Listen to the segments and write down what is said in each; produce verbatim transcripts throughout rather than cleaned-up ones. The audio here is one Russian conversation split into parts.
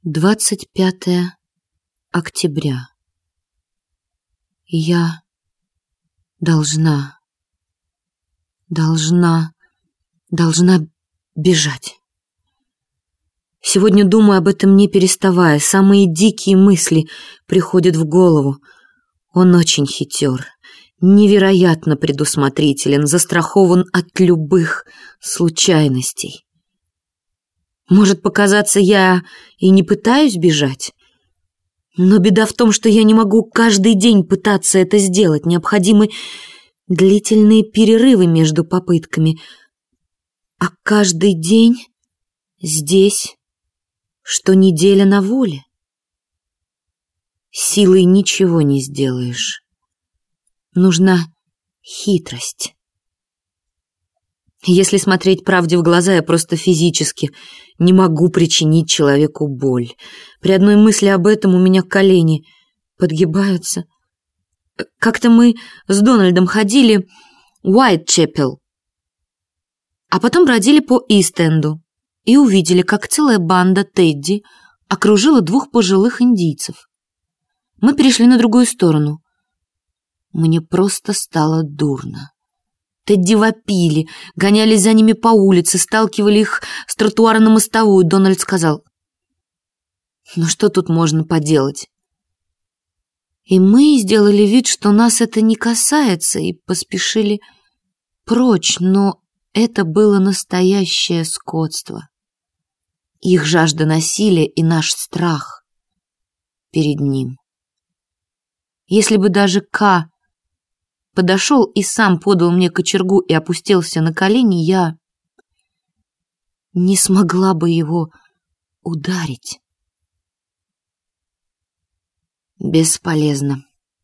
двадцать пятое октября. Я должна, должна, должна бежать. Сегодня думаю об этом не переставая. Самые дикие мысли приходят в голову. Он очень хитер, невероятно предусмотрителен, застрахован от любых случайностей. Может показаться, я и не пытаюсь бежать, но беда в том, что я не могу каждый день пытаться это сделать. Необходимы длительные перерывы между попытками, а каждый день здесь, что неделя на воле. Силой ничего не сделаешь. Нужна хитрость. Если смотреть правде в глаза, я просто физически не могу причинить человеку боль. При одной мысли об этом у меня колени подгибаются. Как-то мы с Дональдом ходили в Уайтчепел, а потом бродили по Ист-Энду и увидели, как целая банда Тедди окружила двух пожилых индийцев. Мы перешли на другую сторону. Мне просто стало дурно. Тедди вопили, гонялись за ними по улице, сталкивали их с тротуара на мостовую. Дональд сказал: «Ну что тут можно поделать?» И мы сделали вид, что нас это не касается, и поспешили прочь, но это было настоящее скотство. Их жажда насилия и наш страх перед ним. Если бы даже К подошел и сам подал мне кочергу и опустился на колени, я не смогла бы его ударить. Бесполезно.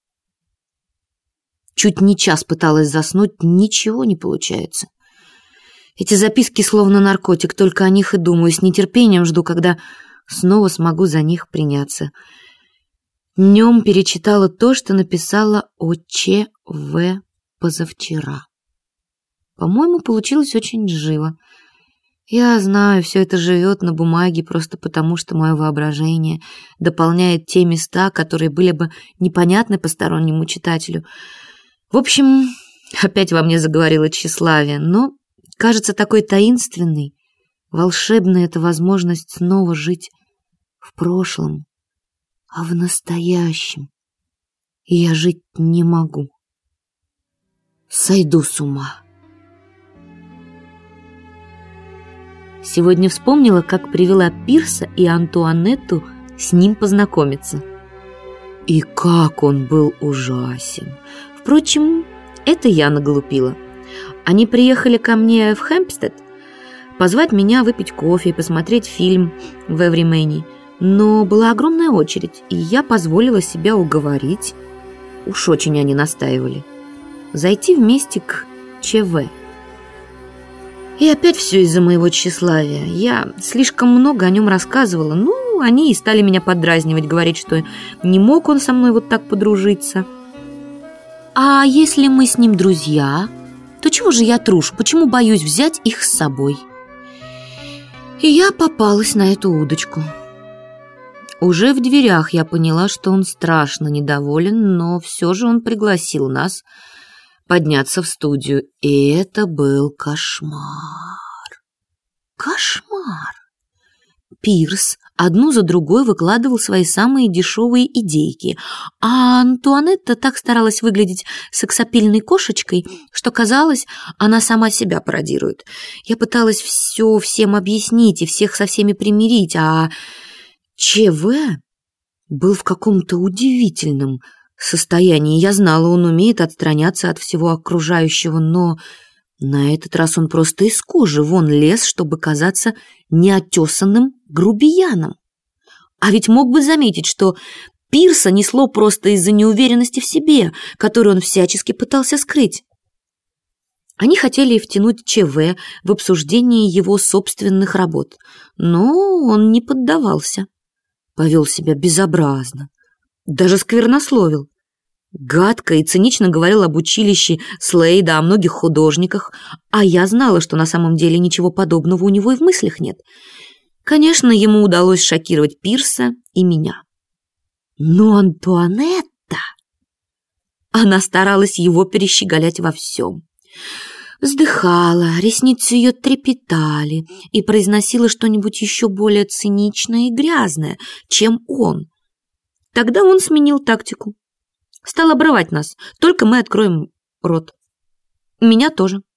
Чуть не час пыталась заснуть, ничего не получается. Эти записки словно наркотик, только о них и думаю, с нетерпением жду, когда снова смогу за них приняться. Днем перечитала то, что написала о Ч В позавчера. По-моему, получилось очень живо. Я знаю, все это живет на бумаге просто потому, что мое воображение дополняет те места, которые были бы непонятны постороннему читателю. В общем, опять во мне заговорило тщеславие, но кажется такой таинственной, волшебной эта возможность снова жить в прошлом, а в настоящем я жить не могу. Сойду с ума. Сегодня вспомнила, как привела Пирса и Антуанетту с ним познакомиться. И как он был ужасен. Впрочем, это я наглупила. Они приехали ко мне в Хэмпстед позвать меня выпить кофе и посмотреть фильм в Эвримэне. Но была огромная очередь, и я позволила себя уговорить, уж очень они настаивали, зайти вместе к Ч В. И опять все из-за моего тщеславия. Я слишком много о нем рассказывала. Ну, они и стали меня поддразнивать, говорить, что не мог он со мной вот так подружиться. А если мы с ним друзья, то чего же я трушу? Почему боюсь взять их с собой? И я попалась на эту удочку. Уже в дверях я поняла, что он страшно недоволен, но все же он пригласил нас подняться в студию. И это был кошмар. Кошмар. Пирс одну за другой выкладывал свои самые дешевые идейки, а Антуанетта так старалась выглядеть сексапильной кошечкой, что казалось, она сама себя пародирует. Я пыталась все всем объяснить и всех со всеми примирить, а Ч В был в каком-то удивительном состоянии. Я знала, он умеет отстраняться от всего окружающего, но на этот раз он просто из кожи вон лез, чтобы казаться неотесанным грубияном. А ведь мог бы заметить, что Пирса несло просто из-за неуверенности в себе, которую он всячески пытался скрыть. Они хотели втянуть Ч В в обсуждение его собственных работ, но он не поддавался. Повел себя безобразно, даже сквернословил. Гадко и цинично говорил об училище Слейда, о многих художниках, а я знала, что на самом деле ничего подобного у него и в мыслях нет. Конечно, ему удалось шокировать Пирса и меня. Но Антуанетта... Она старалась его перещеголять во всем. Вздыхала, ресницы ее трепетали и произносила что-нибудь еще более циничное и грязное, чем он. Тогда он сменил тактику. Стал обрывать нас, только мы откроем рот. Меня тоже.